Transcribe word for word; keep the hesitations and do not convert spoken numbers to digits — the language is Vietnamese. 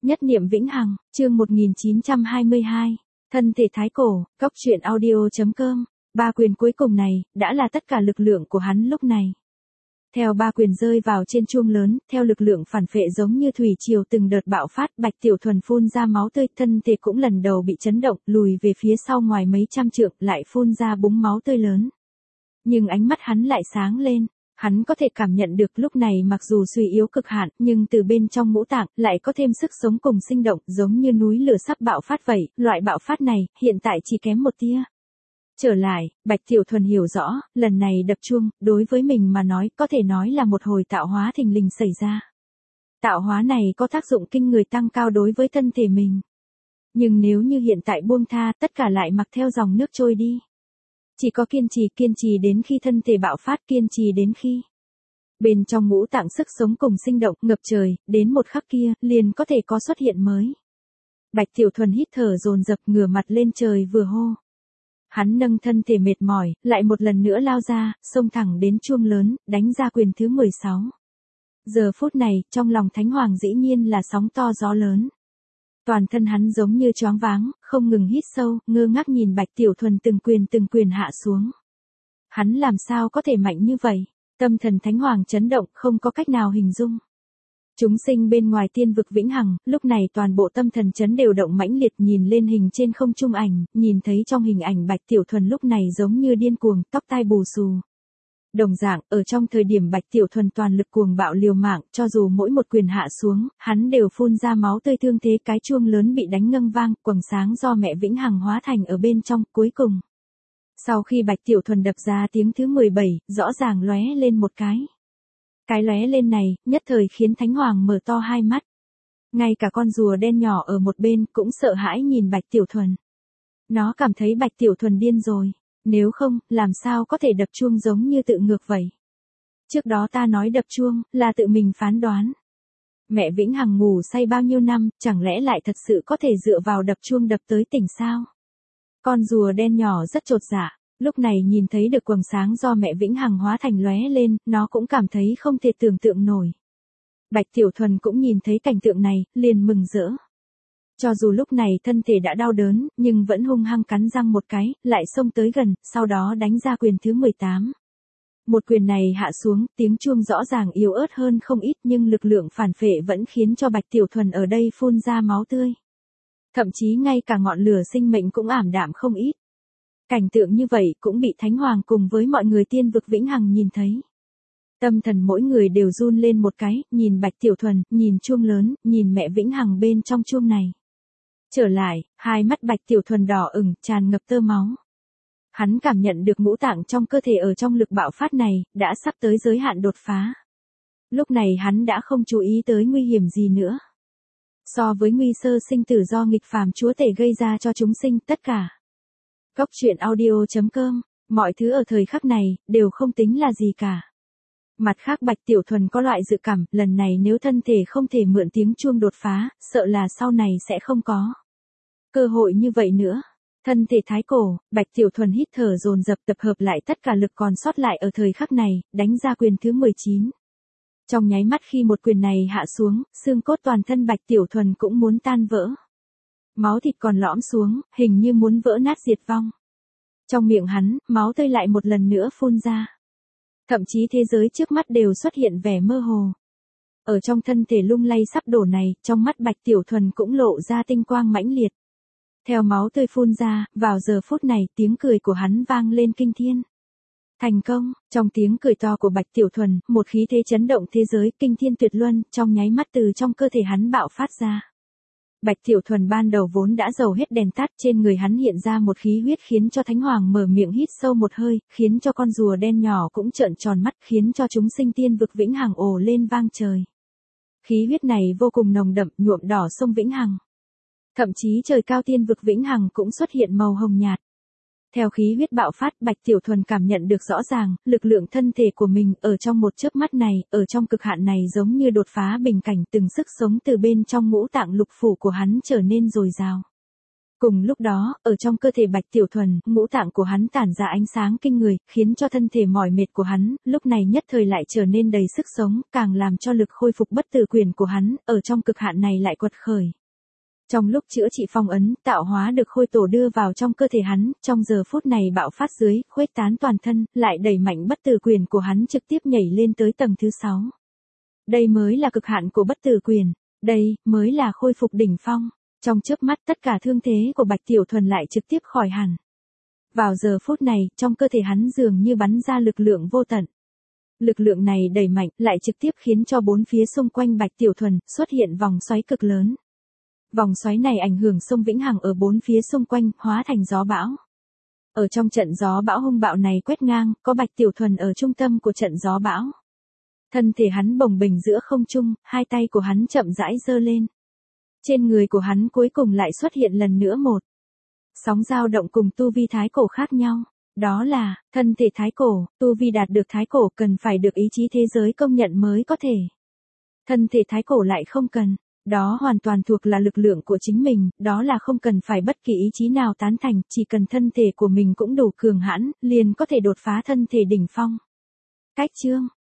Nhất niệm vĩnh hằng, chương một nghìn chín trăm hai mươi hai, thân thể thái cổ, cốc truyện audio.com, ba quyền cuối cùng này, đã là tất cả lực lượng của hắn lúc này. Theo ba quyền rơi vào trên chuông lớn, theo lực lượng phản phệ giống như thủy triều từng đợt bạo phát, Bạch Tiểu Thuần phun ra máu tươi, thân thể cũng lần đầu bị chấn động, lùi về phía sau ngoài mấy trăm trượng, lại phun ra búng máu tươi lớn. Nhưng ánh mắt hắn lại sáng lên. Hắn có thể cảm nhận được lúc này mặc dù suy yếu cực hạn, nhưng từ bên trong ngũ tạng lại có thêm sức sống cùng sinh động, giống như núi lửa sắp bạo phát vậy. Loại bạo phát này, hiện tại chỉ kém một tia. Trở lại, Bạch Tiểu Thuần hiểu rõ, lần này đập chuông, đối với mình mà nói, có thể nói là một hồi tạo hóa thình lình xảy ra. Tạo hóa này có tác dụng kinh người tăng cao đối với thân thể mình. Nhưng nếu như hiện tại buông tha, tất cả lại mặc theo dòng nước trôi đi. Chỉ có kiên trì, kiên trì đến khi thân thể bạo phát, kiên trì đến khi bên trong ngũ tạng sức sống cùng sinh động ngập trời, đến một khắc kia, liền có thể có xuất hiện mới. Bạch Tiểu Thuần hít thở dồn dập, ngửa mặt lên trời vừa hô. Hắn nâng thân thể mệt mỏi, lại một lần nữa lao ra, xông thẳng đến chuông lớn, đánh ra quyền thứ mười sáu. Giờ phút này, trong lòng Thánh Hoàng dĩ nhiên là sóng to gió lớn. Toàn thân hắn giống như choáng váng, không ngừng hít sâu, ngơ ngác nhìn Bạch Tiểu Thuần từng quyền từng quyền hạ xuống. Hắn làm sao có thể mạnh như vậy? Tâm thần Thánh Hoàng chấn động, không có cách nào hình dung. Chúng sinh bên ngoài tiên vực vĩnh hằng, lúc này toàn bộ tâm thần chấn đều động mãnh liệt, nhìn lên hình trên không trung ảnh, nhìn thấy trong hình ảnh Bạch Tiểu Thuần lúc này giống như điên cuồng, tóc tai bù xù. Đồng dạng, ở trong thời điểm Bạch Tiểu Thuần toàn lực cuồng bạo liều mạng, cho dù mỗi một quyền hạ xuống, hắn đều phun ra máu tươi, thương thế cái chuông lớn bị đánh ngâm vang, quầng sáng do mẹ vĩnh hằng hóa thành ở bên trong, cuối cùng. Sau khi Bạch Tiểu Thuần đập ra tiếng thứ mười bảy, rõ ràng lóe lên một cái. Cái lóe lên này, nhất thời khiến Thánh Hoàng mở to hai mắt. Ngay cả con rùa đen nhỏ ở một bên cũng sợ hãi nhìn Bạch Tiểu Thuần. Nó cảm thấy Bạch Tiểu Thuần điên rồi. Nếu không, làm sao có thể đập chuông giống như tự ngược vậy? Trước đó ta nói đập chuông, là tự mình phán đoán. Mẹ vĩnh hằng ngủ say bao nhiêu năm, chẳng lẽ lại thật sự có thể dựa vào đập chuông đập tới tỉnh sao? Con rùa đen nhỏ rất chột dạ, lúc này nhìn thấy được quầng sáng do mẹ vĩnh hằng hóa thành lóe lên, nó cũng cảm thấy không thể tưởng tượng nổi. Bạch Tiểu Thuần cũng nhìn thấy cảnh tượng này, liền mừng rỡ. Cho dù lúc này thân thể đã đau đớn, nhưng vẫn hung hăng cắn răng một cái, lại xông tới gần, sau đó đánh ra quyền thứ mười tám. Một quyền này hạ xuống, tiếng chuông rõ ràng yếu ớt hơn không ít, nhưng lực lượng phản phệ vẫn khiến cho Bạch Tiểu Thuần ở đây phun ra máu tươi. Thậm chí ngay cả ngọn lửa sinh mệnh cũng ảm đạm không ít. Cảnh tượng như vậy cũng bị Thánh Hoàng cùng với mọi người tiên vực vĩnh hằng nhìn thấy. Tâm thần mỗi người đều run lên một cái, nhìn Bạch Tiểu Thuần, nhìn chuông lớn, nhìn mẹ vĩnh hằng bên trong chuông này. Trở lại, hai mắt Bạch Tiểu Thuần đỏ ửng, tràn ngập tơ máu. Hắn cảm nhận được ngũ tạng trong cơ thể ở trong lực bạo phát này, đã sắp tới giới hạn đột phá. Lúc này hắn đã không chú ý tới nguy hiểm gì nữa. So với nguy sơ sinh tử do nghịch phàm chúa tể gây ra cho chúng sinh, tất cả. Cốc truyện audio.com, mọi thứ ở thời khắc này, đều không tính là gì cả. Mặt khác Bạch Tiểu Thuần có loại dự cảm, lần này nếu thân thể không thể mượn tiếng chuông đột phá, sợ là sau này sẽ không có cơ hội như vậy nữa. Thân thể thái cổ, Bạch Tiểu Thuần hít thở dồn dập, tập hợp lại tất cả lực còn sót lại ở thời khắc này, đánh ra quyền thứ mười chín. Trong nháy mắt khi một quyền này hạ xuống, xương cốt toàn thân Bạch Tiểu Thuần cũng muốn tan vỡ. Máu thịt còn lõm xuống, hình như muốn vỡ nát diệt vong. Trong miệng hắn, máu tươi lại một lần nữa phun ra. Thậm chí thế giới trước mắt đều xuất hiện vẻ mơ hồ. Ở trong thân thể lung lay sắp đổ này, trong mắt Bạch Tiểu Thuần cũng lộ ra tinh quang mãnh liệt. Theo máu tươi phun ra, vào giờ phút này tiếng cười của hắn vang lên kinh thiên. Thành công, trong tiếng cười to của Bạch Tiểu Thuần, một khí thế chấn động thế giới kinh thiên tuyệt luân, trong nháy mắt từ trong cơ thể hắn bạo phát ra. Bạch Tiểu Thuần ban đầu vốn đã dầu hết đèn tắt, trên người hắn hiện ra một khí huyết khiến cho Thánh Hoàng mở miệng hít sâu một hơi, khiến cho con rùa đen nhỏ cũng trợn tròn mắt, khiến cho chúng sinh tiên vực vĩnh hằng ồ lên vang trời. Khí huyết này vô cùng nồng đậm, nhuộm đỏ sông vĩnh hằng. Thậm chí trời cao tiên vực vĩnh hằng cũng xuất hiện màu hồng nhạt. Theo khí huyết bạo phát, Bạch Tiểu Thuần cảm nhận được rõ ràng, lực lượng thân thể của mình ở trong một chớp mắt này, ở trong cực hạn này giống như đột phá bình cảnh, từng sức sống từ bên trong ngũ tạng lục phủ của hắn trở nên dồi dào. Cùng lúc đó, ở trong cơ thể Bạch Tiểu Thuần, ngũ tạng của hắn tản ra ánh sáng kinh người, khiến cho thân thể mỏi mệt của hắn, lúc này nhất thời lại trở nên đầy sức sống, càng làm cho lực khôi phục bất tử quyền của hắn, ở trong cực hạn này lại quật khởi. Trong lúc chữa trị phong ấn, tạo hóa được khôi tổ đưa vào trong cơ thể hắn, trong giờ phút này bạo phát dưới, khuếch tán toàn thân, lại đẩy mạnh bất tử quyền của hắn trực tiếp nhảy lên tới tầng thứ sáu. Đây mới là cực hạn của bất tử quyền, đây mới là khôi phục đỉnh phong. Trong chớp mắt tất cả thương thế của Bạch Tiểu Thuần lại trực tiếp khỏi hẳn. Vào giờ phút này, trong cơ thể hắn dường như bắn ra lực lượng vô tận. Lực lượng này đẩy mạnh, lại trực tiếp khiến cho bốn phía xung quanh Bạch Tiểu Thuần xuất hiện vòng xoáy cực lớn. Vòng xoáy này ảnh hưởng sông Vĩnh Hằng ở bốn phía xung quanh, hóa thành gió bão. Ở trong trận gió bão hung bạo này quét ngang, có Bạch Tiểu Thuần ở trung tâm của trận gió bão. Thân thể hắn bồng bềnh giữa không trung, hai tay của hắn chậm rãi giơ lên. Trên người của hắn cuối cùng lại xuất hiện lần nữa một sóng dao động cùng tu vi thái cổ khác nhau. Đó là, thân thể thái cổ, tu vi đạt được thái cổ cần phải được ý chí thế giới công nhận mới có thể. Thân thể thái cổ lại không cần. Đó hoàn toàn thuộc là lực lượng của chính mình, đó là không cần phải bất kỳ ý chí nào tán thành, chỉ cần thân thể của mình cũng đủ cường hãn, liền có thể đột phá thân thể đỉnh phong. Cách chương